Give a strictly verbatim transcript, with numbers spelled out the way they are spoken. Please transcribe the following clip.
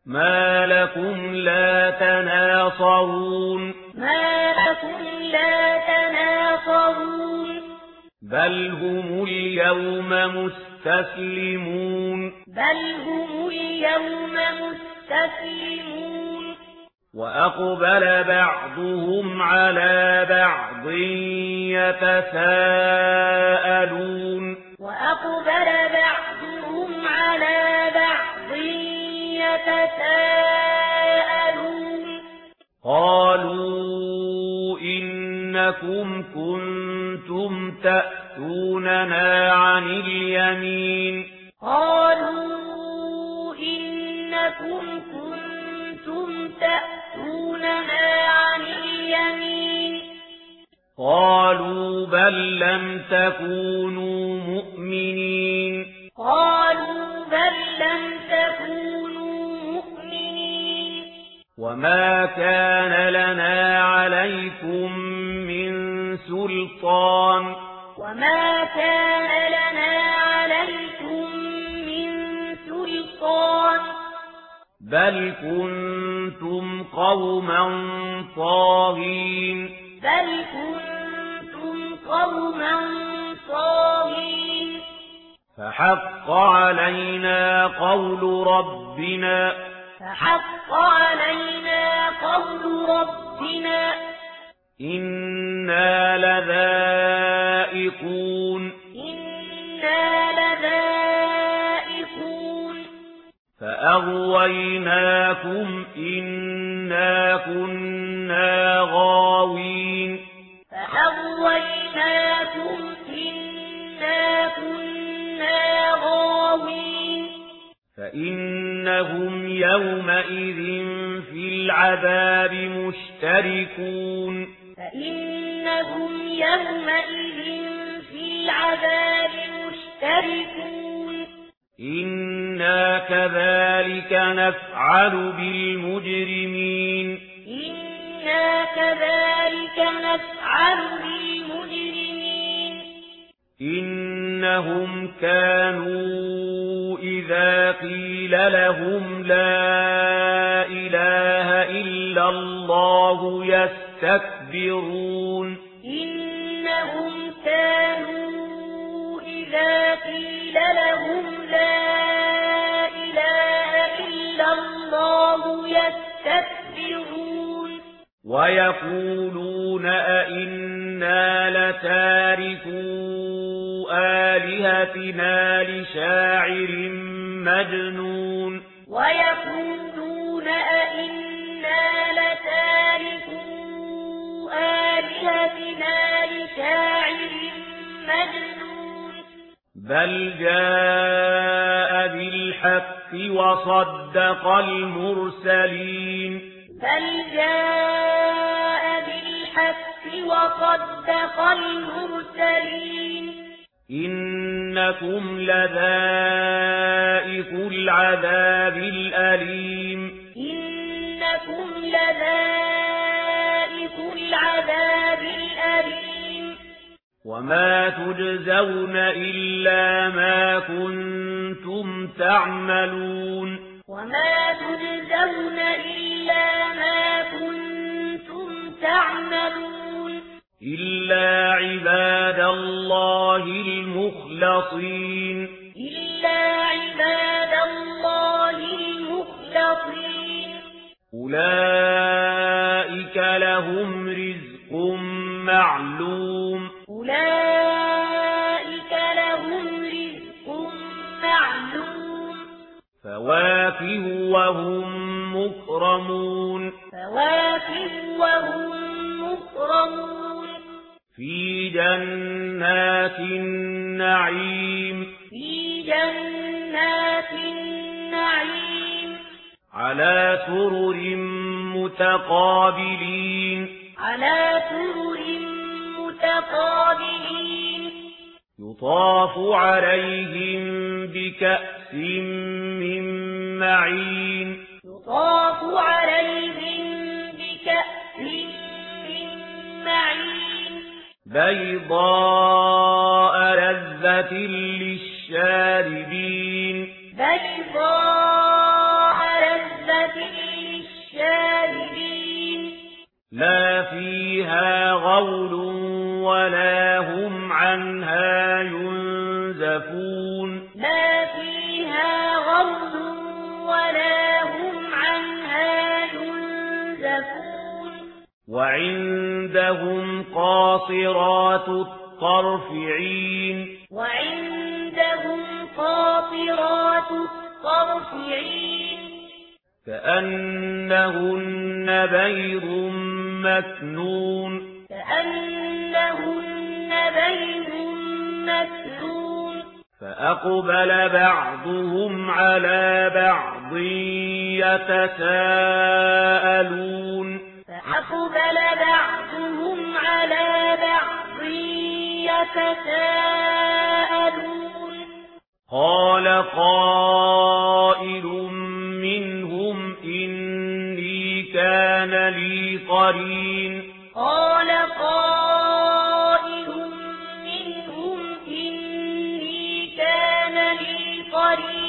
ما لكم لا تناصرون ما لكم لا تناصرون بل هم اليوم مستسلمون بل هم اليوم مستسلمون وأقبل بعضهم على بعض يتساءلون وأقبل بعضهم على بعض يتساءلون قالوا إنكم كنتم تأتوننا عن اليمين قالوا إنكم كنتم تأتوننا عن اليمين قالوا بل لم تكونوا مؤمنين قالوا بل لم تكونوا مؤمنين وما كان لنا عليكم من سلطان وما كان لنا عليكم من سلطان بل كنتم قوما طاغين بل كنتم قوما طاغين فحق علينا قول ربنا فحق علينا قول ربنا إنا لذائقون إنا لذائقون فأغويناكم إنا كنا غاوين فأغويناكم إنا كنا غاوين فإنهم يومئذ في العذاب مشتركون فإنهم يومئذ في العذاب مشتركون إنا كذلك نفعل بالمجرمين إنا كذلك نفعل بالمجرمين إنهم كانوا إذا قيل لهم لا إله إلا الله يستكبرون إنهم كانوا إذا قيل لهم لا إله إلا الله يستكبرون ويقولون أئنا لتاركو آلهتنا لشاعر مجنون ويقولون أئنا لتاركو آلهتنا لشاعر مجنون بل جاء بالحق وصدق المرسلين بل جاء بالحق وصدق المرسلين إنكم لذائق العذاب الأليم إنكم لذائق العذاب الأليم وما تجزون إلا ما كنتم تعملون وما تجزون إلا ما كنتم تعملون إلا عباد الله المخلصين إلا عباد الله المخلصين أولئك لهم رزق معلوم أولئك لهم رزق معلوم فواكه وهم مكرمون فواكه وهم مكرمون في جنات النعيم في جنات النعيم على سرر متقابلين على سرر متقابلين يطاف عليهم بكأس من معين يطاف عليهم بكأس من معين بيضاء لذة للشاربين بيضاء لذة للشاربين لا فيها غول ولا هم عنها ينزفون لا فيها غول ولا هم عنها ينزفون وعندهم قاصرات الطرف عين وعندهم قاصرات الطرف عين كأنهن بيض مكنون كأنهن بيض مكنون فأقبل بعضهم على بعض يتساءلون فأقبل بعضهم على بعض يتساءلون قال قائل منهم إني كان لي قرين قال قائل منهم إني كان لي قرين